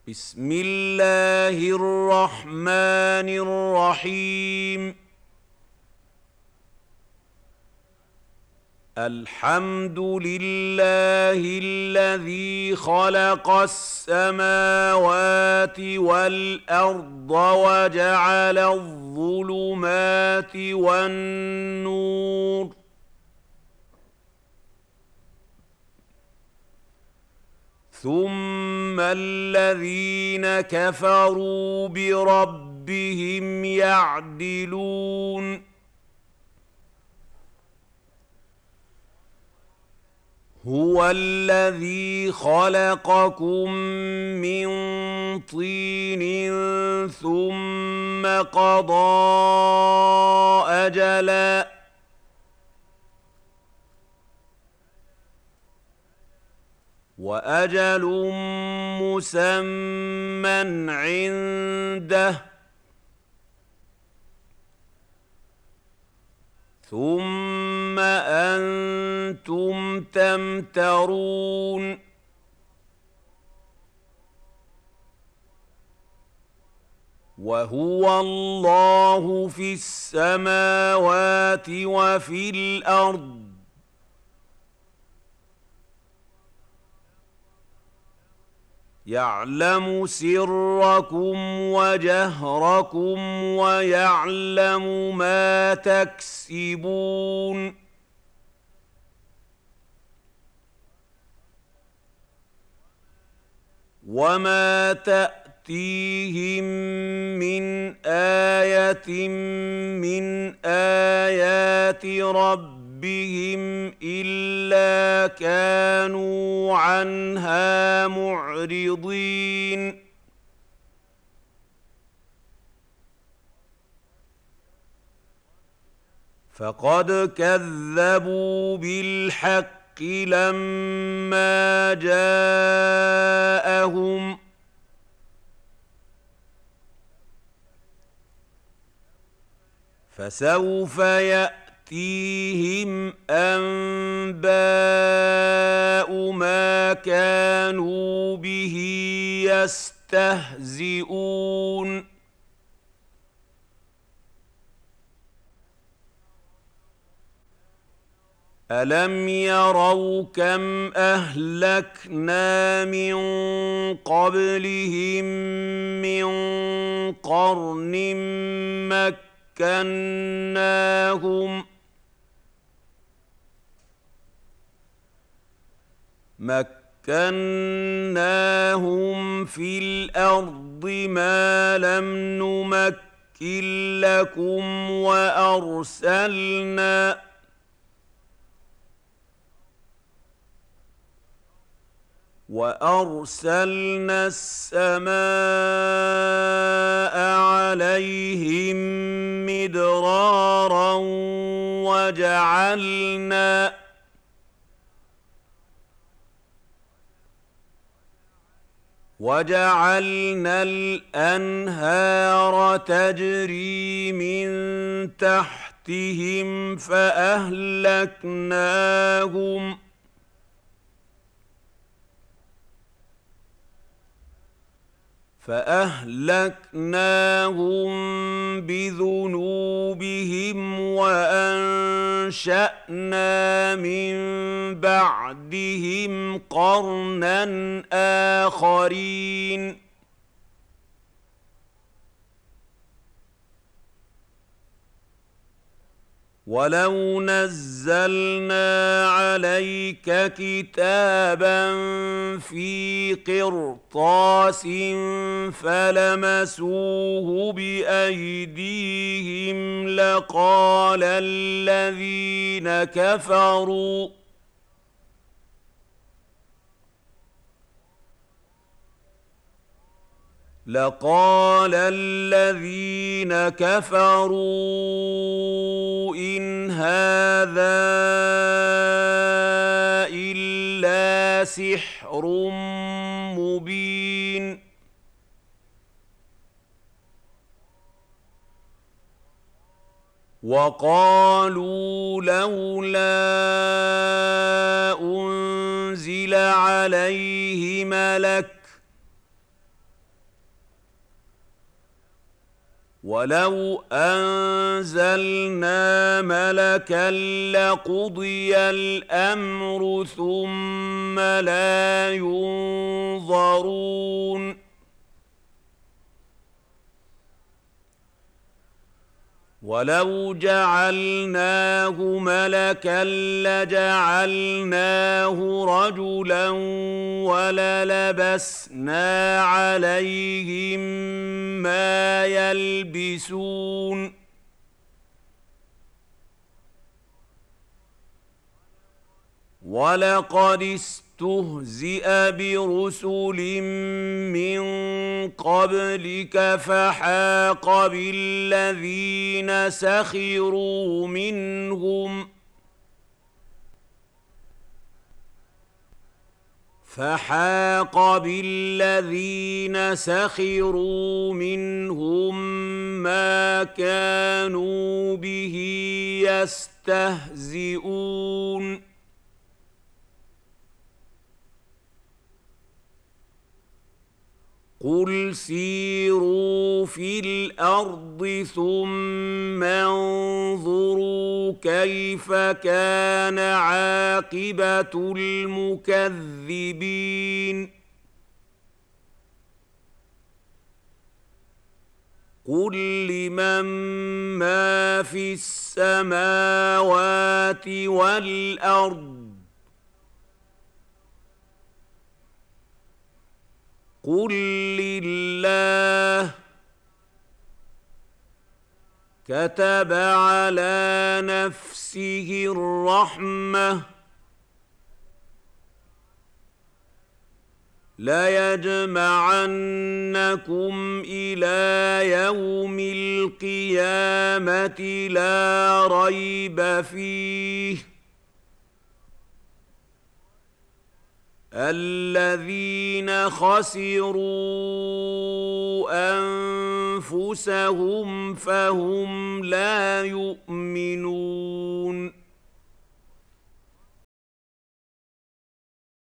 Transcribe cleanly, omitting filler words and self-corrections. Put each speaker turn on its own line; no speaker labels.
بسم الله الرحمن الرحيم. الحمد لله الذي خلق السماوات والأرض وجعل الظلمات والنور، ثم الذين كفروا بربهم يعدلون. هو الذي خلقكم من طين ثم قضى أجلا، وأجل مسمى عنده، ثم أنتم تمترون. وهو الله في السماوات وفي الأرض، يعلم سركم وجهركم ويعلم ما تكسبون. وما تأتيهم من آية من آيات ربهم إلا كانوا عنها معرضين. فقد كذبوا بالحق لما جاءهم، فسوف يأتيهم أنباء ما كانوا به يستهزئون. ألم يروا كم أهلكنا من قبلهم من قرن مكناهم في الأرض ما لم نمكن لكم، وأرسلنا السماء عليهم مدرارا وجعلنا الأنهار تجري من تحتهم فأهلكناهم بذنوبهم وأنشأنا من بعدهم قرنا آخرين. ولو نزلنا عليك كتابا في قرطاس فلمسوه بأيديهم لقال الذين كفروا إن هذا إلا سحر مبين. وقالوا لولا أنزل عليه ملك ولو أنزلنا ملكا لقضي الأمر ثم لا ينظرون ولو جعلناه ملكا لجعلناه رجلا وللبسنا عليهم ما يلبسون ولقد استهزئ برسل من قبلك فحاق بالذين سخروا منهم ما كانوا به يستهزئون قل سيروا في الأرض ثم انظروا كيف كان عاقبة المكذبين قل لمن ما في السماوات والأرض قل لله كتب على نفسه الرحمة ليجمعنكم إلى يوم القيامة لا ريب فيه الذين خسروا أنفسهم فهم لا يؤمنون